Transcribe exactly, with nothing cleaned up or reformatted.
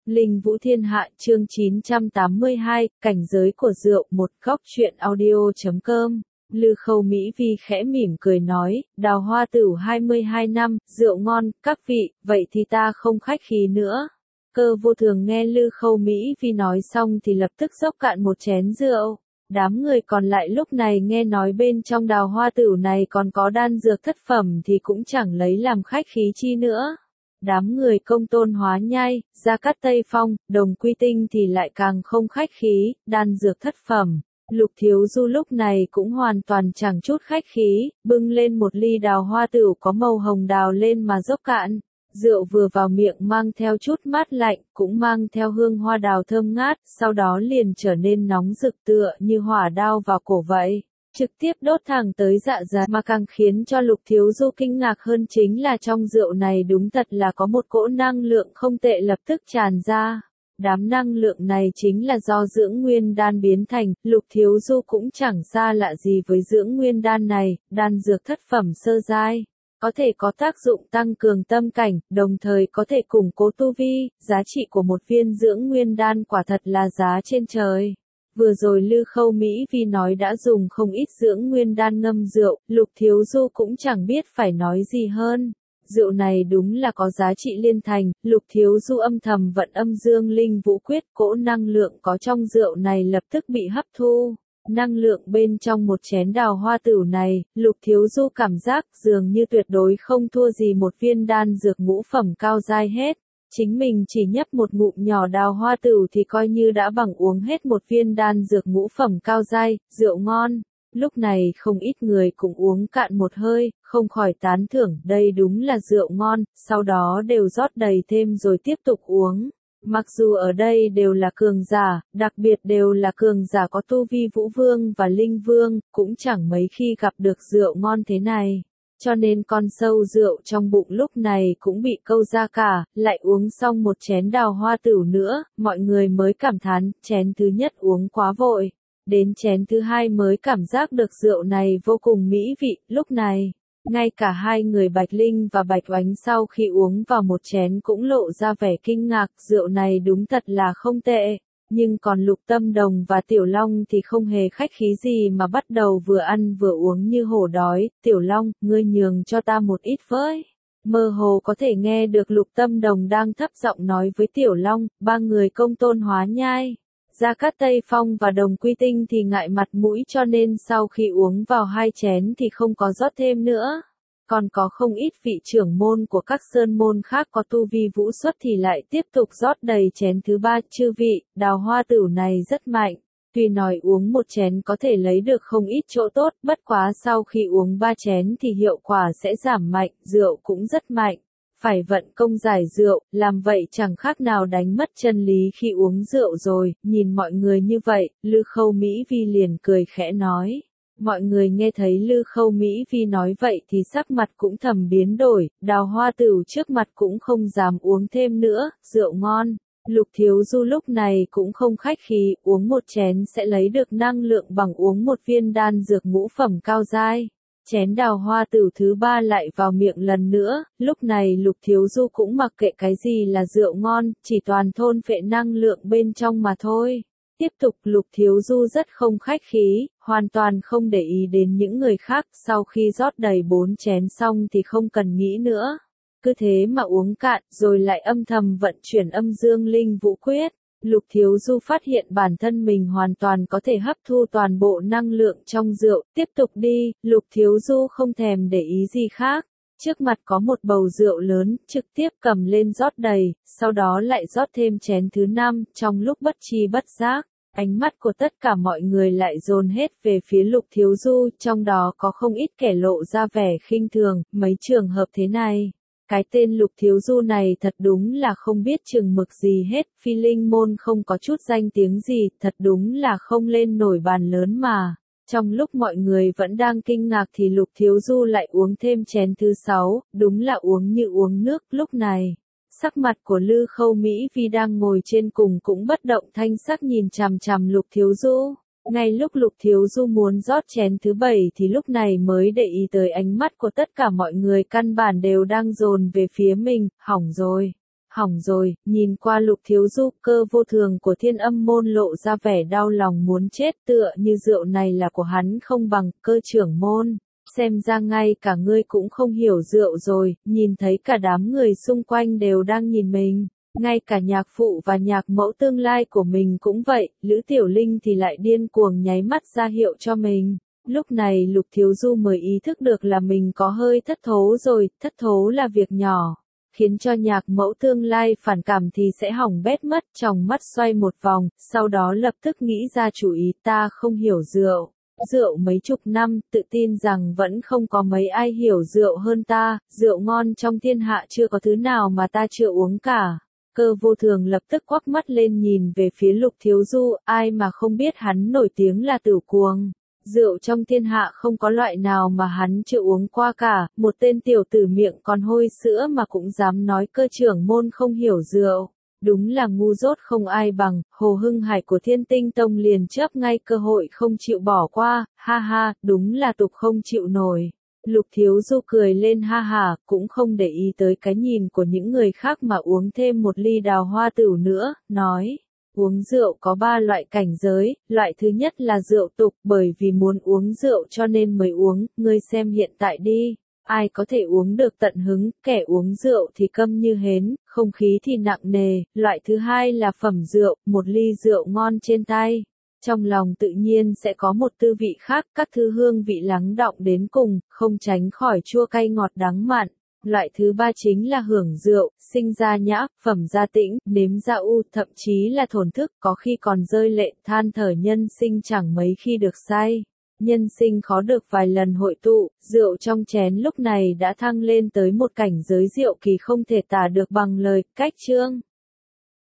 Linh Vũ Thiên Hạ chương chín trăm tám mươi hai, cảnh giới của rượu, một góc truyện audio.com. Lư Khâu Mỹ Vi khẽ mỉm cười nói, đào hoa tửu hai mươi hai năm, rượu ngon, các vị, vậy thì ta không khách khí nữa. Cơ Vô Thường nghe Lư Khâu Mỹ Vi nói xong thì lập tức dốc cạn một chén rượu. Đám người còn lại lúc này nghe nói bên trong đào hoa tửu này còn có đan dược thất phẩm thì cũng chẳng lấy làm khách khí chi nữa. Đám người Công Tôn Hóa Nhai, Gia Cát Tây Phong, Đồng Quy Tinh thì lại càng không khách khí, đan dược thất phẩm. Lục Thiếu Du lúc này cũng hoàn toàn chẳng chút khách khí, bưng lên một ly đào hoa tửu có màu hồng đào lên mà dốc cạn. Rượu vừa vào miệng mang theo chút mát lạnh, cũng mang theo hương hoa đào thơm ngát, sau đó liền trở nên nóng rực tựa như hỏa đao vào cổ vậy. Trực tiếp đốt thẳng tới dạ dày, mà càng khiến cho Lục Thiếu Du kinh ngạc hơn chính là trong rượu này đúng thật là có một cỗ năng lượng không tệ lập tức tràn ra. Đám năng lượng này chính là do dưỡng nguyên đan biến thành, Lục Thiếu Du cũng chẳng xa lạ gì với dưỡng nguyên đan này, đan dược thất phẩm sơ giai. Có thể có tác dụng tăng cường tâm cảnh, đồng thời có thể củng cố tu vi, giá trị của một viên dưỡng nguyên đan quả thật là giá trên trời. Vừa rồi Lư Khâu Mỹ Vi nói đã dùng không ít dưỡng nguyên đan ngâm rượu, Lục Thiếu Du cũng chẳng biết phải nói gì hơn. Rượu này đúng là có giá trị liên thành, Lục Thiếu Du âm thầm vận âm dương linh vũ quyết, cỗ năng lượng có trong rượu này lập tức bị hấp thu. Năng lượng bên trong một chén đào hoa tửu này, Lục Thiếu Du cảm giác dường như tuyệt đối không thua gì một viên đan dược ngũ phẩm cao giai hết. Chính mình chỉ nhấp một ngụm nhỏ đào hoa tửu thì coi như đã bằng uống hết một viên đan dược ngũ phẩm cao giai, rượu ngon. Lúc này không ít người cũng uống cạn một hơi, không khỏi tán thưởng đây đúng là rượu ngon, sau đó đều rót đầy thêm rồi tiếp tục uống. Mặc dù ở đây đều là cường giả, đặc biệt đều là cường giả có tu vi Vũ Vương và Linh Vương, cũng chẳng mấy khi gặp được rượu ngon thế này. Cho nên con sâu rượu trong bụng lúc này cũng bị câu ra cả, lại uống xong một chén đào hoa tửu nữa, mọi người mới cảm thán, chén thứ nhất uống quá vội. Đến chén thứ hai mới cảm giác được rượu này vô cùng mỹ vị, lúc này. Ngay cả hai người Bạch Linh và Bạch Oánh sau khi uống vào một chén cũng lộ ra vẻ kinh ngạc, rượu này đúng thật là không tệ. Nhưng còn Lục Tâm Đồng và Tiểu Long thì không hề khách khí gì mà bắt đầu vừa ăn vừa uống như hổ đói. Tiểu Long, ngươi nhường cho ta một ít với. Mơ hồ có thể nghe được Lục Tâm Đồng đang thấp giọng nói với Tiểu Long, ba người Công Tôn Hóa Nhai. Gia Cát Tây Phong và Đồng Quy Tinh thì ngại mặt mũi cho nên sau khi uống vào hai chén thì không có rót thêm nữa. Còn có không ít vị trưởng môn của các sơn môn khác có tu vi vũ xuất thì lại tiếp tục rót đầy chén thứ ba. Chư vị, đào hoa tửu này rất mạnh. Tuy nói uống một chén có thể lấy được không ít chỗ tốt, bất quá sau khi uống ba chén thì hiệu quả sẽ giảm mạnh, rượu cũng rất mạnh. Phải vận công giải rượu, làm vậy chẳng khác nào đánh mất chân lý khi uống rượu rồi. Nhìn mọi người như vậy, Lư Khâu Mỹ Vi liền cười khẽ nói. Mọi người nghe thấy Lư Khâu Mỹ Vi nói vậy thì sắc mặt cũng thầm biến đổi, đào hoa tửu trước mặt cũng không dám uống thêm nữa, rượu ngon. Lục Thiếu Du lúc này cũng không khách khí, uống một chén sẽ lấy được năng lượng bằng uống một viên đan dược ngũ phẩm cao giai. Chén đào hoa tửu thứ ba lại vào miệng lần nữa, lúc này Lục Thiếu Du cũng mặc kệ cái gì là rượu ngon, chỉ toàn thôn phệ năng lượng bên trong mà thôi. Tiếp tục Lục Thiếu Du rất không khách khí, hoàn toàn không để ý đến những người khác, sau khi rót đầy bốn chén xong thì không cần nghĩ nữa. Cứ thế mà uống cạn, rồi lại âm thầm vận chuyển âm dương linh vũ quyết. Lục Thiếu Du phát hiện bản thân mình hoàn toàn có thể hấp thu toàn bộ năng lượng trong rượu, tiếp tục đi, Lục Thiếu Du không thèm để ý gì khác. Trước mặt có một bầu rượu lớn, trực tiếp cầm lên rót đầy, sau đó lại rót thêm chén thứ năm, trong lúc bất tri bất giác. Ánh mắt của tất cả mọi người lại dồn hết về phía Lục Thiếu Du, trong đó có không ít kẻ lộ ra vẻ khinh thường, mấy trường hợp thế này. Cái tên Lục Thiếu Du này thật đúng là không biết chừng mực gì hết, Phi Linh môn không có chút danh tiếng gì, thật đúng là không lên nổi bàn lớn mà. Trong lúc mọi người vẫn đang kinh ngạc thì Lục Thiếu Du lại uống thêm chén thứ sáu, đúng là uống như uống nước. Lúc này, sắc mặt của Lư Khâu Mỹ Vi đang ngồi trên cùng cũng bất động thanh sắc nhìn chằm chằm Lục Thiếu Du. Ngay lúc Lục Thiếu Du muốn rót chén thứ bảy thì lúc này mới để ý tới ánh mắt của tất cả mọi người căn bản đều đang dồn về phía mình, hỏng rồi. Hỏng rồi, nhìn qua Lục Thiếu Du, Cơ Vô Thường của Thiên Âm môn lộ ra vẻ đau lòng muốn chết, tựa như rượu này là của hắn không bằng. Cơ trưởng môn, xem ra ngay cả ngươi cũng không hiểu rượu rồi. Nhìn thấy cả đám người xung quanh đều đang nhìn mình, ngay cả nhạc phụ và nhạc mẫu tương lai của mình cũng vậy. Lữ Tiểu Linh thì lại điên cuồng nháy mắt ra hiệu cho mình. Lúc này Lục Thiếu Du mới ý thức được là mình có hơi thất thố rồi. Thất thố là việc nhỏ, khiến cho nhạc mẫu tương lai phản cảm thì sẽ hỏng bét mất. Trong mắt xoay một vòng, sau đó lập tức nghĩ ra chủ ý. Ta không hiểu rượu. Rượu mấy chục năm, tự tin rằng vẫn không có mấy ai hiểu rượu hơn ta. Rượu ngon trong thiên hạ chưa có thứ nào mà ta chưa uống cả. Cơ Vô Thường lập tức quắc mắt lên nhìn về phía Lục Thiếu Du. Ai mà không biết hắn nổi tiếng là Tửu Cuồng. Rượu trong thiên hạ không có loại nào mà hắn chưa uống qua cả. Một tên tiểu tử miệng còn hôi sữa mà cũng dám nói cơ trưởng môn không hiểu rượu. Đúng là ngu dốt không ai bằng. Hồ Hưng Hải của Thiên Tinh Tông liền chớp ngay cơ hội không chịu bỏ qua. Ha ha, đúng là tục không chịu nổi. Lục Thiếu Du cười lên ha ha, cũng không để ý tới cái nhìn của những người khác mà uống thêm một ly đào hoa tửu nữa, nói. Uống rượu có ba loại cảnh giới. Loại thứ nhất là rượu tục, bởi vì muốn uống rượu cho nên mới uống. Ngươi xem hiện tại đi, ai có thể uống được tận hứng. Kẻ uống rượu thì câm như hến, không khí thì nặng nề. Loại thứ hai là phẩm rượu, một ly rượu ngon trên tay, trong lòng tự nhiên sẽ có một tư vị khác. Các thứ hương vị lắng đọng đến cùng, không tránh khỏi chua cay ngọt đắng mặn. Loại thứ ba chính là hưởng rượu, sinh ra nhã, phẩm ra tĩnh, nếm ra u, thậm chí là thổn thức, có khi còn rơi lệ, than thở nhân sinh chẳng mấy khi được say. Nhân sinh khó được vài lần hội tụ. Rượu trong chén lúc này đã thăng lên tới một cảnh giới diệu kỳ không thể tả được bằng lời. Cách chương